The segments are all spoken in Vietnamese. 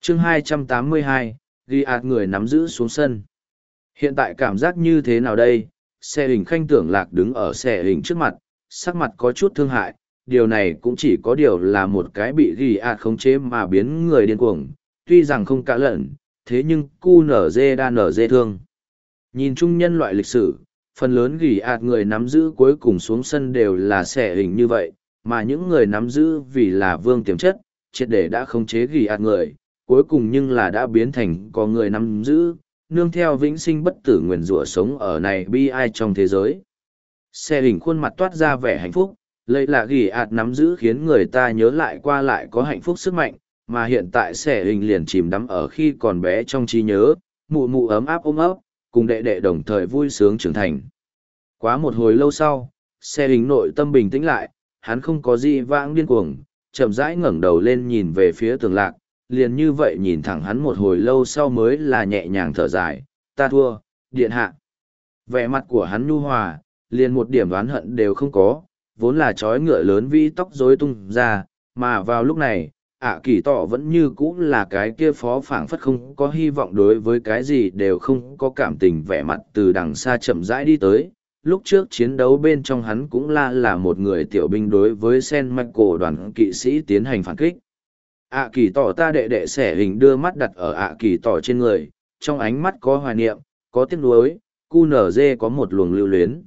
Chương 282, ghi ạt người nắm giữ xuống sân. Hiện tại cảm giác như thế nào đây? Xe hình khanh tưởng lạc đứng ở xe hình trước mặt, sắc mặt có chút thương hại. Điều này cũng chỉ có điều là một cái bị ghi ạt khống chế mà biến người điên cuồng. Tuy rằng không cả lẫn, thế nhưng cu nở dê đa nở dê thương. Nhìn chung nhân loại lịch sử, phần lớn gỉ ạt người nắm giữ cuối cùng xuống sân đều là xẻ hình như vậy, mà những người nắm giữ vì là vương tiềm chất, triệt để đã khống chế gỉ ạt người, cuối cùng nhưng là đã biến thành có người nắm giữ, nương theo vĩnh sinh bất tử nguyền rủa sống ở này bi ai trong thế giới. Xẻ hình khuôn mặt toát ra vẻ hạnh phúc, lấy là gỉ ạt nắm giữ khiến người ta nhớ lại qua lại có hạnh phúc sức mạnh, mà hiện tại xẻ hình liền chìm đắm ở khi còn bé trong trí nhớ, mụ mụ ấm áp ôm ấp, cùng đệ đệ đồng thời vui sướng trưởng thành. Quá một hồi lâu sau, xe hình nội tâm bình tĩnh lại, hắn không có gì vãng điên cuồng, chậm rãi ngẩng đầu lên nhìn về phía tường lạc, liền như vậy nhìn thẳng hắn một hồi lâu sau mới là nhẹ nhàng thở dài, ta thua, điện hạ. Vẻ mặt của hắn nhu hòa, liền một điểm oán hận đều không có, vốn là trói ngựa lớn vi tóc rối tung ra, mà vào lúc này, kỳ tỏ vẫn như cũ là cái kia phó phảng phất không có hy vọng đối với cái gì đều không có cảm tình vẻ mặt từ đằng xa chậm rãi đi tới. Lúc trước chiến đấu bên trong hắn cũng là một người tiểu binh đối với Sen Michael đoàn kỵ sĩ tiến hành phản kích. Kỳ tỏ ta đệ đệ xẻ hình đưa mắt đặt ở kỳ tỏ trên người, trong ánh mắt có hoài niệm, có tiếc nuối, QNZ có một luồng lưu luyến.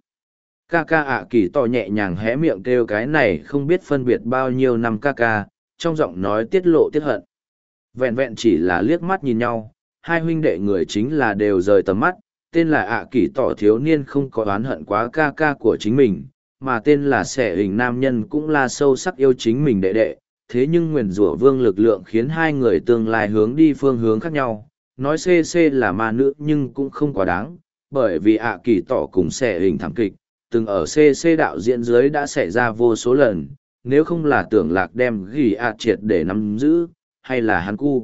Ca kỳ tỏ nhẹ nhàng hé miệng kêu cái này không biết phân biệt bao nhiêu năm ca, trong giọng nói tiết lộ tiết hận. Vẹn vẹn chỉ là liếc mắt nhìn nhau, hai huynh đệ người chính là đều rời tầm mắt, tên là kỳ tỏ thiếu niên không có oán hận quá ca của chính mình, mà tên là xẻ hình nam nhân cũng là sâu sắc yêu chính mình đệ đệ, thế nhưng nguyền rủa vương lực lượng khiến hai người tương lai hướng đi phương hướng khác nhau, nói CC là ma nữ nhưng cũng không quá đáng, bởi vì kỳ tỏ cùng xẻ hình thảm kịch, từng ở CC đạo diễn dưới đã xảy ra vô số lần, nếu không là tưởng lạc đem ghi triệt để nắm giữ, hay là hắn cu.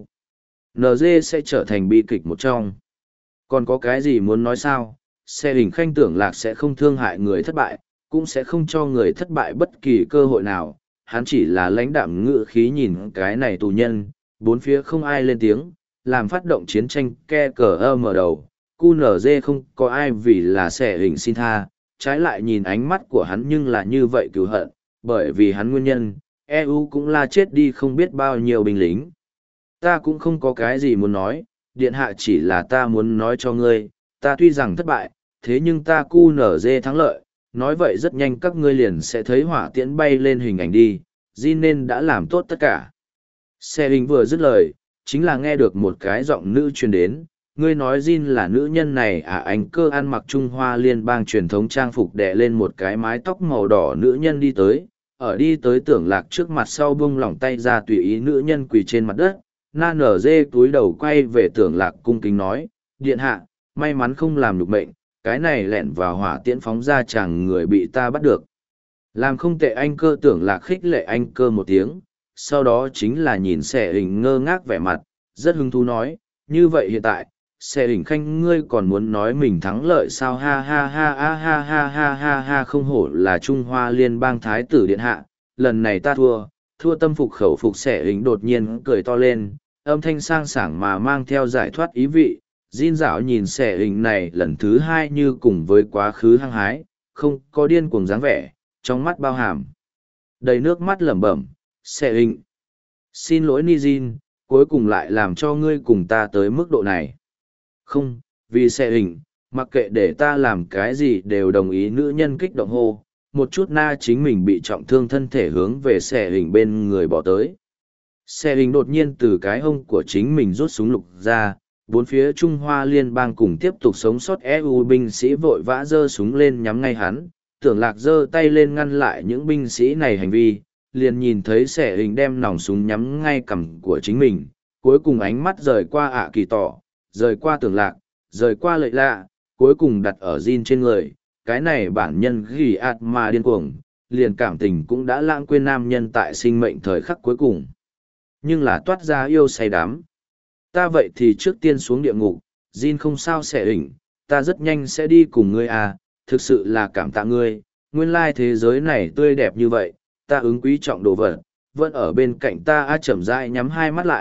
NG sẽ trở thành bi kịch một trong. Còn có cái gì muốn nói sao? Xe hình khanh tưởng lạc sẽ không thương hại người thất bại, cũng sẽ không cho người thất bại bất kỳ cơ hội nào. Hắn chỉ là lãnh đạm ngự khí nhìn cái này tù nhân, bốn phía không ai lên tiếng, làm phát động chiến tranh ke cờ mở đầu. QNZ không có ai vì là xe hình xin tha, trái lại nhìn ánh mắt của hắn nhưng là như vậy cứu hận, bởi vì hắn nguyên nhân, EU cũng là chết đi không biết bao nhiêu binh lính. Ta cũng không có cái gì muốn nói, điện hạ chỉ là ta muốn nói cho ngươi, ta tuy rằng thất bại, thế nhưng ta QNZ thắng lợi, nói vậy rất nhanh các ngươi liền sẽ thấy hỏa tiễn bay lên hình ảnh đi, Jin nên đã làm tốt tất cả. Xe hình vừa dứt lời, chính là nghe được một cái giọng nữ truyền đến, ngươi nói Jin là nữ nhân này anh cơ ăn mặc Trung Hoa liên bang truyền thống trang phục đè lên một cái mái tóc màu đỏ nữ nhân đi tới, ở đi tới tưởng lạc trước mặt sau bung lỏng tay ra tùy ý nữ nhân quỳ trên mặt đất, na nở dê túi đầu quay về tưởng lạc cung kính nói, điện hạ, may mắn không làm nhục mệnh, cái này lẹn vào hỏa tiễn phóng ra chẳng người bị ta bắt được. Làm không tệ anh cơ tưởng lạc khích lệ anh cơ một tiếng, sau đó chính là nhìn xẻ hình ngơ ngác vẻ mặt, rất hứng thú nói, như vậy hiện tại, xe hình khanh ngươi còn muốn nói mình thắng lợi sao ha ha ha ha ha ha ha ha ha không hổ là Trung Hoa liên bang thái tử điện hạ, lần này ta thua tâm phục khẩu phục xe hình đột nhiên cười to lên, âm thanh sang sảng mà mang theo giải thoát ý vị, Jin dạo nhìn xe hình này lần thứ hai như cùng với quá khứ hăng hái, không có điên cuồng dáng vẻ, trong mắt bao hàm. Đầy nước mắt lẩm bẩm, xe hình. Xin lỗi Nijin, cuối cùng lại làm cho ngươi cùng ta tới mức độ này. Không, vì xe hình, mặc kệ để ta làm cái gì đều đồng ý nữ nhân kích động hô, một chút na chính mình bị trọng thương thân thể hướng về xe hình bên người bỏ tới. Xe hình đột nhiên từ cái hông của chính mình rút súng lục ra, bốn phía Trung Hoa liên bang cùng tiếp tục sống sót EU binh sĩ vội vã giơ súng lên nhắm ngay hắn, tưởng lạc giơ tay lên ngăn lại những binh sĩ này hành vi, liền nhìn thấy xe hình đem nòng súng nhắm ngay cằm của chính mình, cuối cùng ánh mắt rời qua kỳ tỏ, rời qua tưởng lạc, rời qua lợi lạ, cuối cùng đặt ở Jin trên người, cái này bản nhân ghi ạt mà điên cuồng, liền cảm tình cũng đã lãng quên nam nhân tại sinh mệnh thời khắc cuối cùng. Nhưng là toát ra yêu say đắm. Ta vậy thì trước tiên xuống địa ngục, Jin không sao sẽ hình, ta rất nhanh sẽ đi cùng ngươi thực sự là cảm tạ ngươi, nguyên lai thế giới này tươi đẹp như vậy, ta ứng quý trọng đồ vật, vẫn ở bên cạnh ta chậm rãi nhắm hai mắt lại,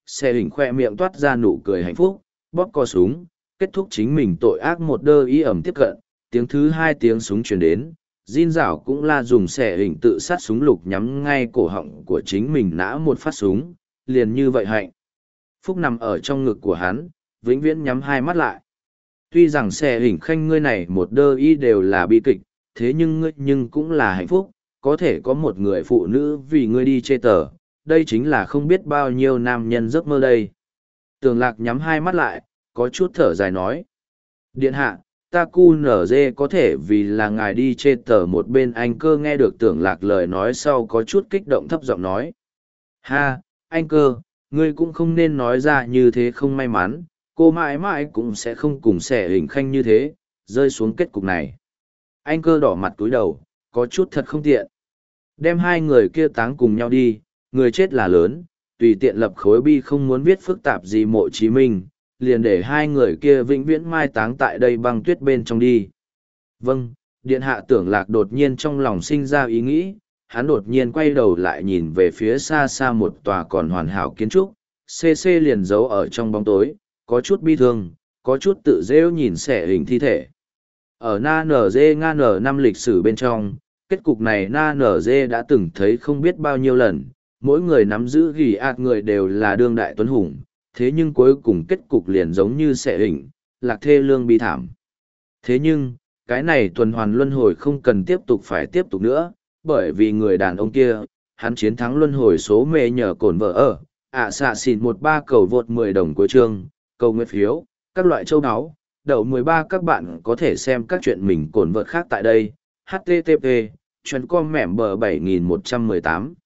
Xe hình khoe miệng toát ra nụ cười hạnh phúc, bóp co súng, kết thúc chính mình tội ác một đơ ý ẩm tiếp cận, tiếng thứ hai tiếng súng truyền đến. Jin Dảo cũng la dùng xe hình tự sát súng lục nhắm ngay cổ họng của chính mình nã một phát súng, liền như vậy hạnh. Phúc nằm ở trong ngực của hắn, vĩnh viễn nhắm hai mắt lại. Tuy rằng xe hình khanh ngươi này một đơ y đều là bi kịch, thế nhưng ngươi nhưng cũng là hạnh phúc, có thể có một người phụ nữ vì ngươi đi chê tờ, đây chính là không biết bao nhiêu nam nhân giấc mơ đây. Tường Lạc nhắm hai mắt lại, có chút thở dài nói. Điện hạ, ta cu nở dê có thể vì là ngài đi chê tờ. Một bên anh Cơ nghe được Tưởng Lạc lời nói sau có chút kích động thấp giọng nói. Ha, anh Cơ, ngươi cũng không nên nói ra như thế không may mắn, cô mãi mãi cũng sẽ không cùng xẻ hình khanh như thế, rơi xuống kết cục này. Anh Cơ đỏ mặt túi đầu, có chút thật không tiện. Đem hai người kia táng cùng nhau đi, người chết là lớn, tùy tiện lập khối bi không muốn viết phức tạp gì Mộ Chí Minh, liền để hai người kia vĩnh viễn mai táng tại đây băng tuyết bên trong đi. Vâng, điện hạ. Tưởng Lạc đột nhiên trong lòng sinh ra ý nghĩ, hắn đột nhiên quay đầu lại nhìn về phía xa xa một tòa còn hoàn hảo kiến trúc, CC liền giấu ở trong bóng tối, có chút bi thương, có chút tự rêu nhìn xẻ hình thi thể. Ở NNG năm lịch sử bên trong, kết cục này NNG đã từng thấy không biết bao nhiêu lần, mỗi người nắm giữ ghi ạt người đều là đương đại tuấn hùng, thế nhưng cuối cùng kết cục liền giống như xẻ hình, lạc thê lương bi thảm. Thế nhưng, cái này tuần hoàn luân hồi không cần tiếp tục phải tiếp tục nữa, bởi vì người đàn ông kia, hắn chiến thắng luân hồi số mê nhờ cổn vợ ở, xạ xỉn 13 cầu vượt 10 đồng cuối chương, cầu nguyện phiếu, các loại châu áo, đậu 13 các bạn có thể xem các chuyện mình cổn vợt khác tại đây, http, chuyên com mẻm bờ 7118.